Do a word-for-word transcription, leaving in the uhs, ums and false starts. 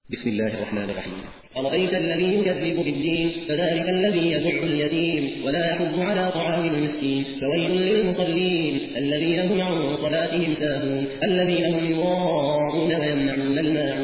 بسم الله الرحمن الرحيم. أرأيت الذي يكذب بالدين فذلك الذي يدع اليتيم ولا يحض على طعام المسكين فويل للمصلين الذين هم عن صلاتهم ساهون الذين هم يراءون ويمنعون الماعون